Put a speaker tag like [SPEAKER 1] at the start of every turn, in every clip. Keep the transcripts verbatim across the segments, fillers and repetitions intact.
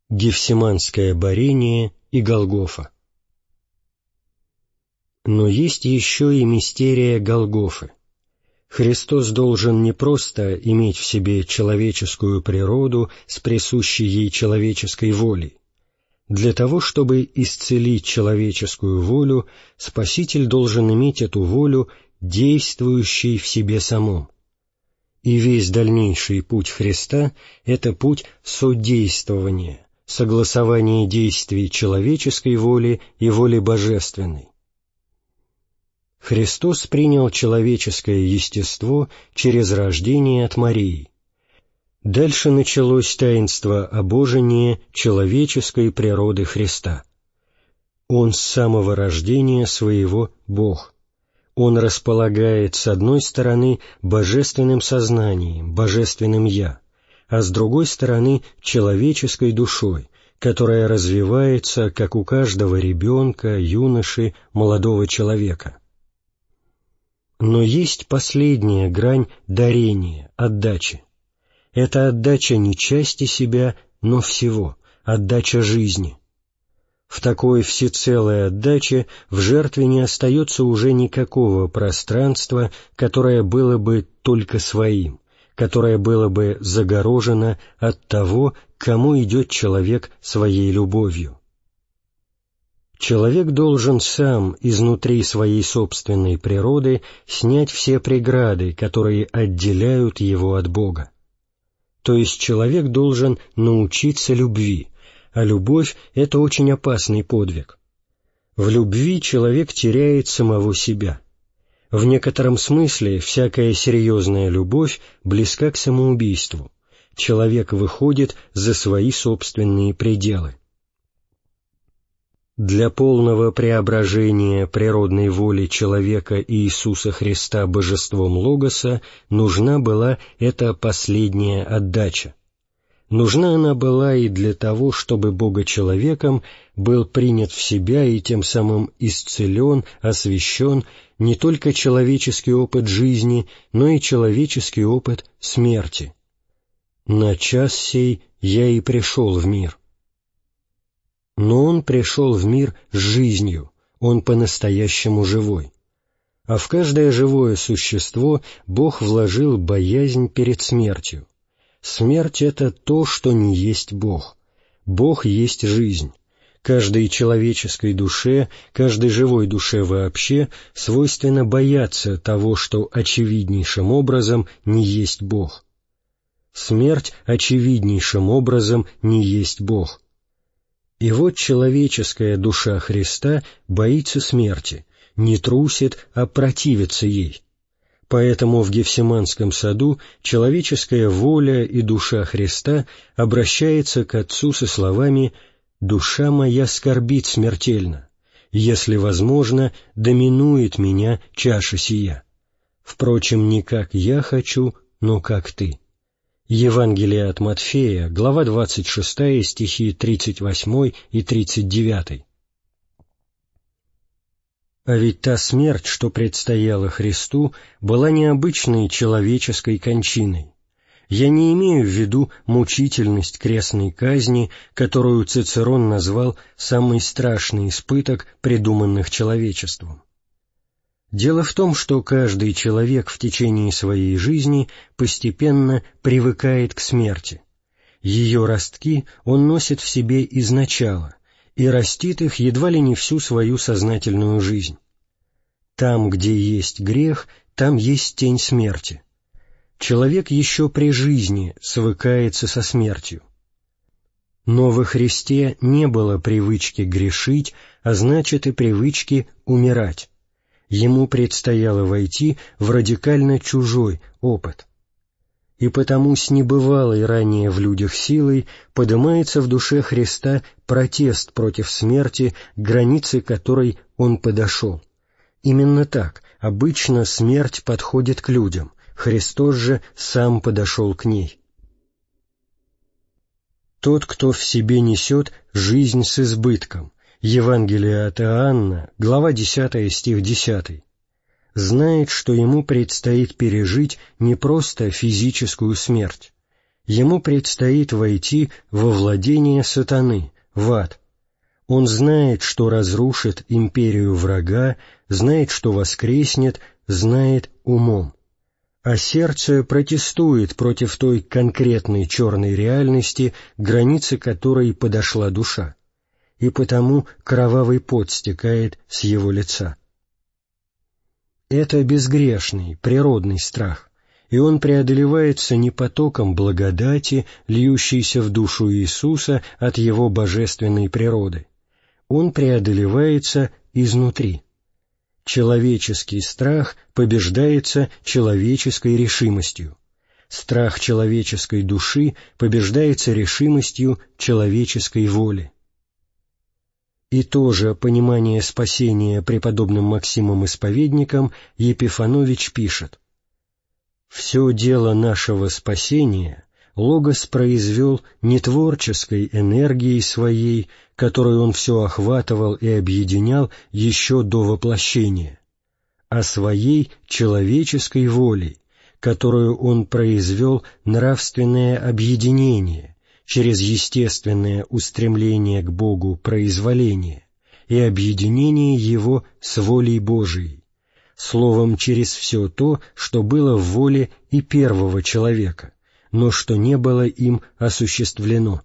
[SPEAKER 1] Гефсиманское борение и Голгофа. Но есть еще и мистерия Голгофы. Христос должен не просто иметь в себе человеческую природу с присущей ей человеческой волей. Для того, чтобы исцелить человеческую волю, Спаситель должен иметь эту волю, действующей в себе самом. И весь дальнейший путь Христа — это путь содействования, согласования действий человеческой воли и воли божественной. Христос принял человеческое естество через рождение от Марии. Дальше началось таинство обожения человеческой природы Христа. Он с самого рождения своего Бог. Он располагает с одной стороны божественным сознанием, божественным «Я», а с другой стороны человеческой душой, которая развивается, как у каждого ребенка, юноши, молодого человека. Но есть последняя грань дарения, отдачи. Это отдача не части себя, но всего, отдача жизни. В такой всецелой отдаче в жертве не остается уже никакого пространства, которое было бы только своим, которое было бы загорожено от того, к кому идет человек своей любовью. Человек должен сам изнутри своей собственной природы снять все преграды, которые отделяют его от Бога. То есть человек должен научиться любви, а любовь — это очень опасный подвиг. В любви человек теряет самого себя. В некотором смысле всякая серьезная любовь близка к самоубийству. Человек выходит за свои собственные пределы. Для полного преображения природной воли человека и Иисуса Христа божеством Логоса нужна была эта последняя отдача. Нужна она была и для того, чтобы Бога-человеком был принят в себя и тем самым исцелен, освящен не только человеческий опыт жизни, но и человеческий опыт смерти. «На час сей я и пришел в мир». Но Он пришел в мир с жизнью, Он по-настоящему живой. А в каждое живое существо Бог вложил боязнь перед смертью. Смерть — это то, что не есть Бог. Бог есть жизнь. Каждой человеческой душе, каждой живой душе вообще свойственно бояться того, что очевиднейшим образом не есть Бог. Смерть очевиднейшим образом не есть Бог. И вот человеческая душа Христа боится смерти, не трусит, а противится ей. Поэтому в Гефсиманском саду человеческая воля и душа Христа обращается к Отцу со словами «Душа моя скорбит смертельно, если возможно, доминует меня чаша сия. Впрочем, не как я хочу, но как ты». Евангелие от Матфея, глава двадцать шестая, стихи тридцать восемь и тридцать девять. А ведь та смерть, что предстояла Христу, была необычной человеческой кончиной. Я не имею в виду мучительность крестной казни, которую Цицерон назвал самый страшный испыток, придуманных человечеством. Дело в том, что каждый человек в течение своей жизни постепенно привыкает к смерти. Ее ростки он носит в себе изначала и растит их едва ли не всю свою сознательную жизнь. Там, где есть грех, там есть тень смерти. Человек еще при жизни свыкается со смертью. Но во Христе не было привычки грешить, а значит и привычки умирать. Ему предстояло войти в радикально чужой опыт. И потому с небывалой ранее в людях силой поднимается в душе Христа протест против смерти, к границе которой Он подошел. Именно так обычно смерть подходит к людям, Христос же сам подошел к ней. Тот, кто в себе несет жизнь с избытком, Евангелие от Иоанна, глава десятая, стих десятый, знает, что ему предстоит пережить не просто физическую смерть. Ему предстоит войти во владение сатаны, в ад. Он знает, что разрушит империю врага, знает, что воскреснет, знает умом. А сердце протестует против той конкретной черной реальности, границы которой подошла душа, и потому кровавый пот стекает с его лица. Это безгрешный, природный страх, и он преодолевается не потоком благодати, льющейся в душу Иисуса от Его божественной природы. Он преодолевается изнутри. Человеческий страх побеждается человеческой решимостью. Страх человеческой души побеждается решимостью человеческой воли. И тоже понимание спасения преподобным Максимом Исповедником Епифанович пишет: «Все дело нашего спасения Логос произвел не творческой энергией своей, которую он все охватывал и объединял еще до воплощения, а своей человеческой волей, которую он произвел нравственное объединение через естественное устремление к Богу произволение и объединение его с волей Божией, словом, через все то, что было в воле и первого человека, но что не было им осуществлено.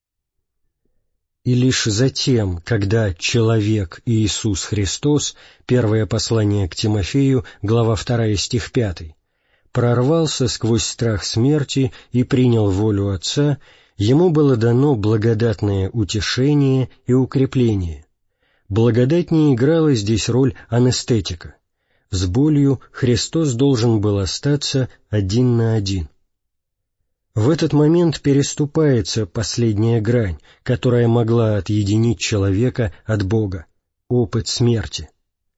[SPEAKER 1] И лишь затем, когда человек Иисус Христос, первое послание к Тимофею, глава вторая, стих пятый, прорвался сквозь страх смерти и принял волю Отца, ему было дано благодатное утешение и укрепление. Благодать не играла здесь роль анестетика. С болью Христос должен был остаться один на один. В этот момент переступается последняя грань, которая могла отъединить человека от Бога — опыт смерти.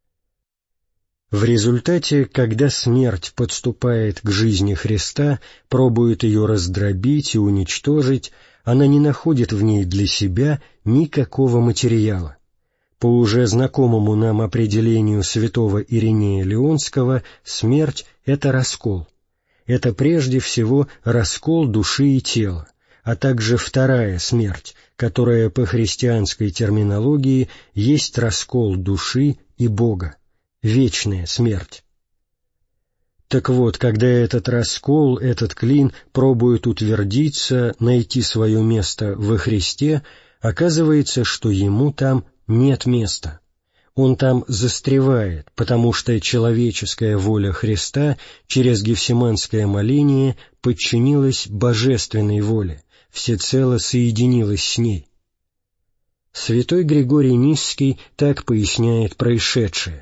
[SPEAKER 1] В результате, когда смерть подступает к жизни Христа, пробует ее раздробить и уничтожить, она не находит в ней для себя никакого материала. По уже знакомому нам определению святого Иринея Леонского, смерть — это раскол. Это прежде всего раскол души и тела, а также вторая смерть, которая по христианской терминологии есть раскол души и Бога, вечная смерть. Так вот, когда этот раскол, этот клин пробует утвердиться, найти свое место во Христе, оказывается, что ему там нет места. Он там застревает, потому что человеческая воля Христа через гефсиманское моление подчинилась божественной воле, всецело соединилась с ней. Святой Григорий Нисский так поясняет происшедшее: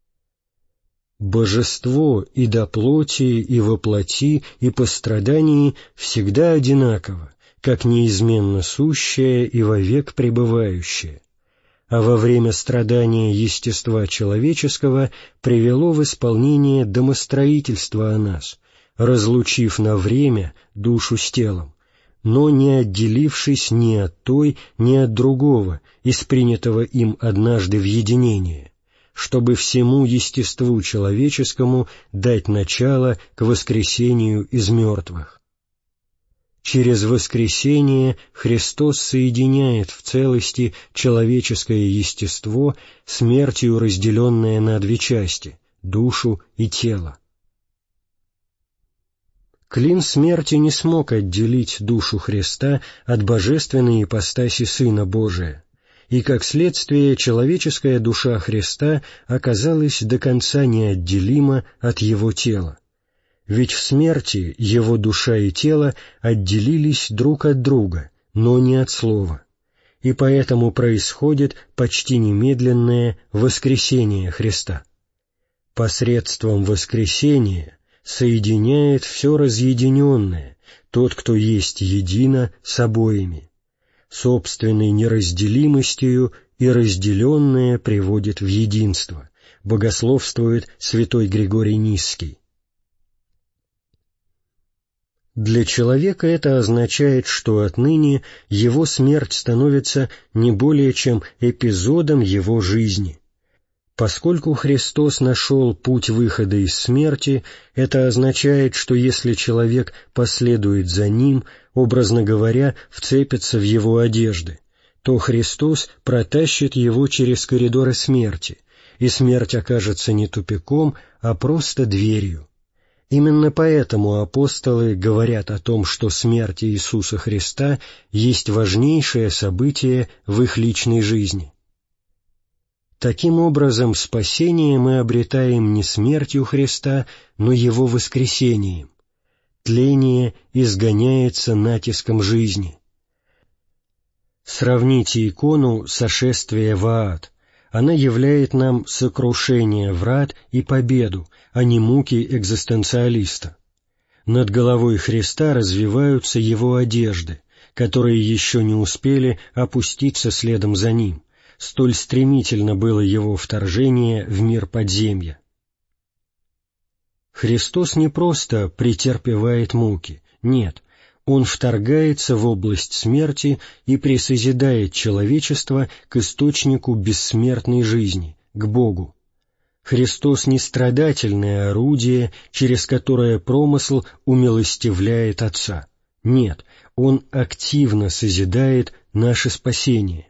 [SPEAKER 1] «Божество и до плоти, и во плоти, и по страдании всегда одинаково, как неизменно сущее и вовек пребывающее, а во время страдания естества человеческого привело в исполнение домостроительство о нас, разлучив на время душу с телом, но не отделившись ни от той, ни от другого, из принятого им однажды в единение, чтобы всему естеству человеческому дать начало к воскресению из мертвых. Через воскресение Христос соединяет в целости человеческое естество, смертью разделенное на две части — душу и тело. Клин смерти не смог отделить душу Христа от божественной ипостаси Сына Божия, и, как следствие, человеческая душа Христа оказалась до конца неотделима от Его тела. Ведь в смерти его душа и тело отделились друг от друга, но не от слова, и поэтому происходит почти немедленное воскресение Христа. Посредством воскресения соединяет все разъединенное тот, кто есть едино с обоими, собственной неразделимостью и разделенное приводит в единство, богословствует святой Григорий Нисский. Для человека это означает, что отныне его смерть становится не более чем эпизодом его жизни. Поскольку Христос нашел путь выхода из смерти, это означает, что если человек последует за Ним, образно говоря, вцепится в Его одежды, то Христос протащит его через коридоры смерти, и смерть окажется не тупиком, а просто дверью. Именно поэтому апостолы говорят о том, что смерть Иисуса Христа есть важнейшее событие в их личной жизни. Таким образом, спасение мы обретаем не смертью Христа, но Его воскресением. Тление изгоняется натиском жизни. Сравните икону сошествия в ад. Она являет нам сокрушение врат и победу, а не муки экзистенциалиста. Над головой Христа развиваются Его одежды, которые еще не успели опуститься следом за Ним. Столь стремительно было Его вторжение в мир подземья. Христос не просто претерпевает муки, нет, Он вторгается в область смерти и присозидает человечество к источнику бессмертной жизни, к Богу. Христос не страдательное орудие, через которое промысл умилостивляет Отца. Нет, Он активно созидает наше спасение.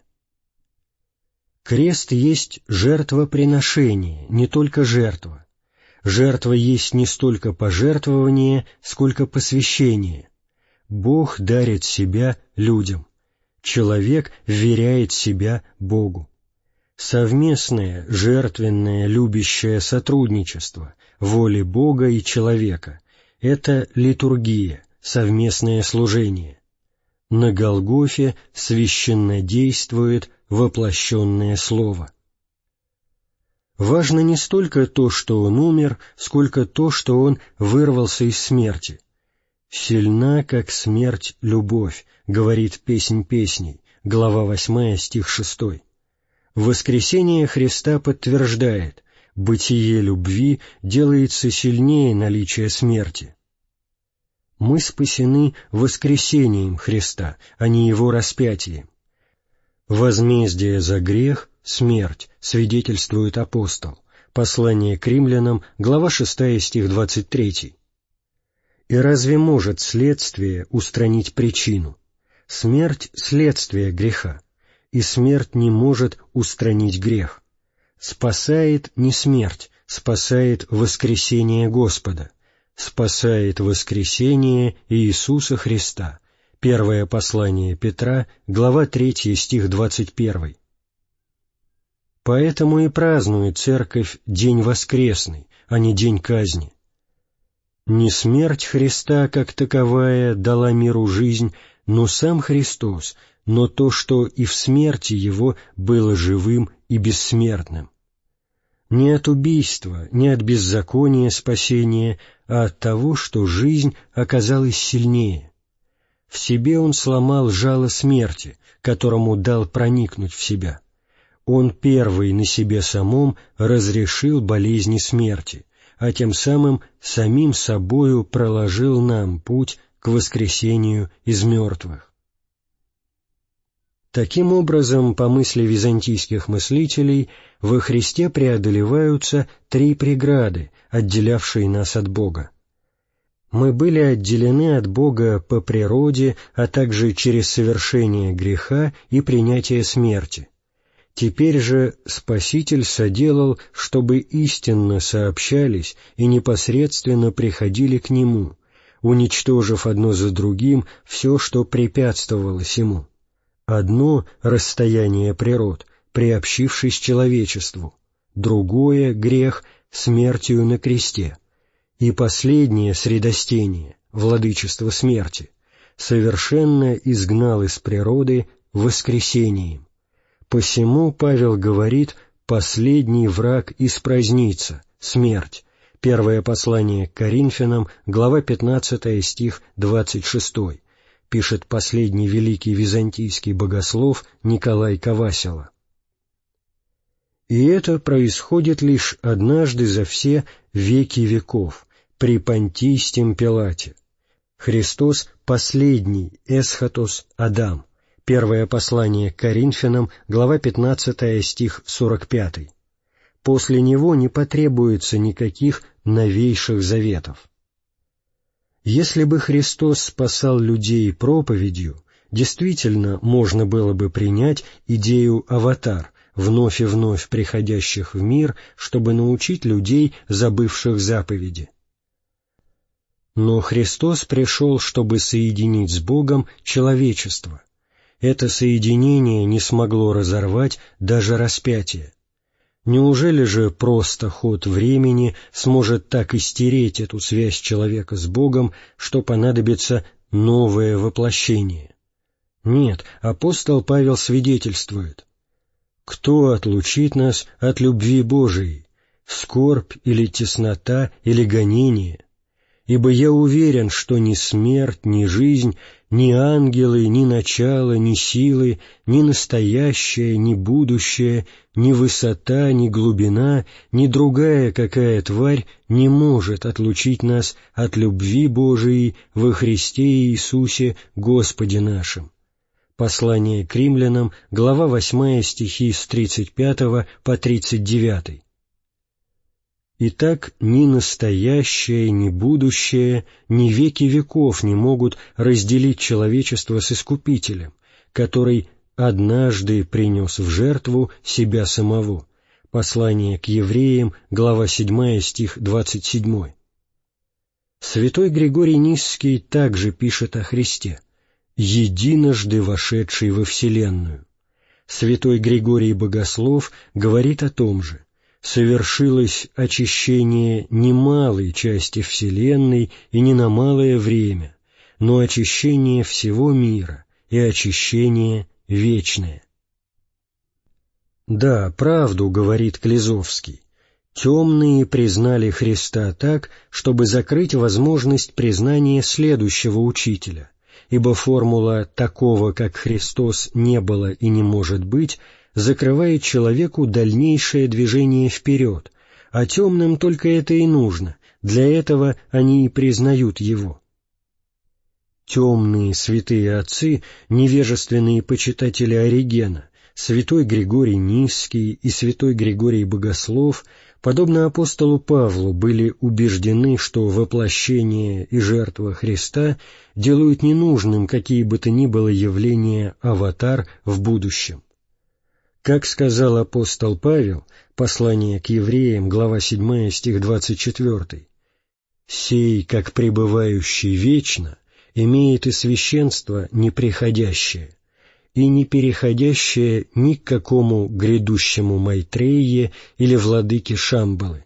[SPEAKER 1] Крест есть жертвоприношение, не только жертва. Жертва есть не столько пожертвование, сколько посвящение. Бог дарит себя людям. Человек вверяет себя Богу. Совместное, жертвенное, любящее сотрудничество воли Бога и человека — это литургия, совместное служение. На Голгофе священно действует воплощенное Слово. Важно не столько то, что Он умер, сколько то, что Он вырвался из смерти. «Сильна, как смерть, любовь», — говорит Песнь песней, глава восьмая, стих шестой. Воскресение Христа подтверждает, бытие любви делается сильнее наличия смерти. Мы спасены воскресением Христа, а не Его распятием. Возмездие за грех — смерть, свидетельствует апостол. Послание к римлянам, глава шестая, стих двадцать третий. И разве может следствие устранить причину? Смерть — следствие греха, и смерть не может устранить грех. Спасает не смерть, спасает воскресение Господа, спасает воскресение Иисуса Христа. Первое послание Петра, глава третья, стих двадцать первый. Поэтому и празднует Церковь День Воскресный, а не День казни. Не смерть Христа как таковая дала миру жизнь, но сам Христос, но то, что и в смерти Его было живым и бессмертным. Не от убийства, не от беззакония спасения, а от того, что жизнь оказалась сильнее. В себе Он сломал жало смерти, которому дал проникнуть в себя. Он первый на себе самом разрешил болезни смерти, а тем самым самим собою проложил нам путь к воскресению из мертвых. Таким образом, по мысли византийских мыслителей, во Христе преодолеваются три преграды, отделявшие нас от Бога. Мы были отделены от Бога по природе, а также через совершение греха и принятие смерти. Теперь же Спаситель соделал, чтобы истинно сообщались и непосредственно приходили к Нему, уничтожив одно за другим все, что препятствовало сему. Одно — расстояние природ, приобщившись человечеству, другое — грех, смертью на кресте, и последнее средостение, владычество смерти, совершенно изгнал из природы воскресением. Посему Павел говорит: «Последний враг испразднится, смерть». Первое послание к Коринфянам, глава пятнадцатая, стих двадцать шестой. Пишет последний великий византийский богослов Николай Ковасила. И это происходит лишь однажды за все веки веков, при Понтийском Пилате. Христос — последний эсхатос Адам. Первое послание к Коринфянам, глава пятнадцатая, стих сорок пятый. после Него не потребуется никаких новейших заветов. Если бы Христос спасал людей проповедью, действительно можно было бы принять идею аватар, вновь и вновь приходящих в мир, чтобы научить людей, забывших заповеди. Но Христос пришел, чтобы соединить с Богом человечество. Это соединение не смогло разорвать даже распятие. Неужели же просто ход времени сможет так истереть эту связь человека с Богом, что понадобится новое воплощение? Нет, апостол Павел свидетельствует: «Кто отлучит нас от любви Божией? Скорбь или теснота или гонение? Ибо я уверен, что ни смерть, ни жизнь, ни ангелы, ни начало, ни силы, ни настоящее, ни будущее, ни высота, ни глубина, ни другая какая тварь не может отлучить нас от любви Божией во Христе Иисусе Господе нашим». Послание к римлянам, глава восьмая, стихи с тридцать пятого по тридцать девятый. Итак, ни настоящее, ни будущее, ни веки веков не могут разделить человечество с Искупителем, который однажды принес в жертву себя самого. Послание к евреям, глава седьмая, стих двадцать семь. Святой Григорий Нисский также пишет о Христе: «Единожды вошедший во вселенную». Святой Григорий Богослов говорит о том же: «Совершилось очищение не малой части вселенной и не на малое время, но очищение всего мира и очищение вечное». Да, правду говорит Клизовский. Темные признали Христа так, чтобы закрыть возможность признания следующего учителя, ибо формула «такого, как Христос, не было и не может быть» закрывает человеку дальнейшее движение вперед, а темным только это и нужно, для этого они и признают его. Темные святые отцы, невежественные почитатели Оригена, святой Григорий Нисский и святой Григорий Богослов, подобно апостолу Павлу, были убеждены, что воплощение и жертва Христа делают ненужным какие бы то ни было явления аватар в будущем. Как сказал апостол Павел, послание к евреям, глава седьмая, стих двадцать четвёртый, «Сей, как пребывающий вечно, имеет и священство неприходящее, и не переходящее ни к какому грядущему Майтрее или владыке Шамбалы».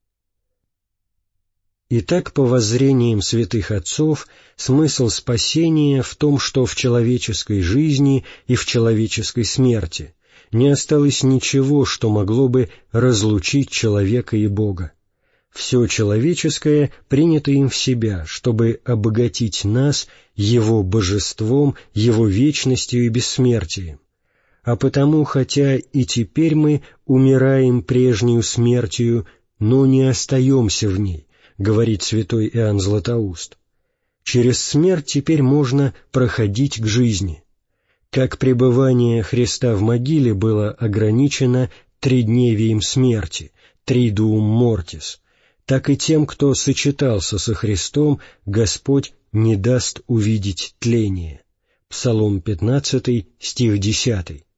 [SPEAKER 1] Итак, по воззрениям святых отцов, смысл спасения в том, что в человеческой жизни и в человеческой смерти не осталось ничего, что могло бы разлучить человека и Бога. Все человеческое принято им в себя, чтобы обогатить нас Его божеством, Его вечностью и бессмертием. А потому, хотя и теперь мы умираем прежнюю смертью, но не остаемся в ней, говорит святой Иоанн Златоуст. Через смерть теперь можно проходить к жизни. Как пребывание Христа в могиле было ограничено тридневием смерти, тридуум мортис, так и тем, кто сочетался со Христом, Господь не даст увидеть тление. Псалом пятнадцатый, стих десятый.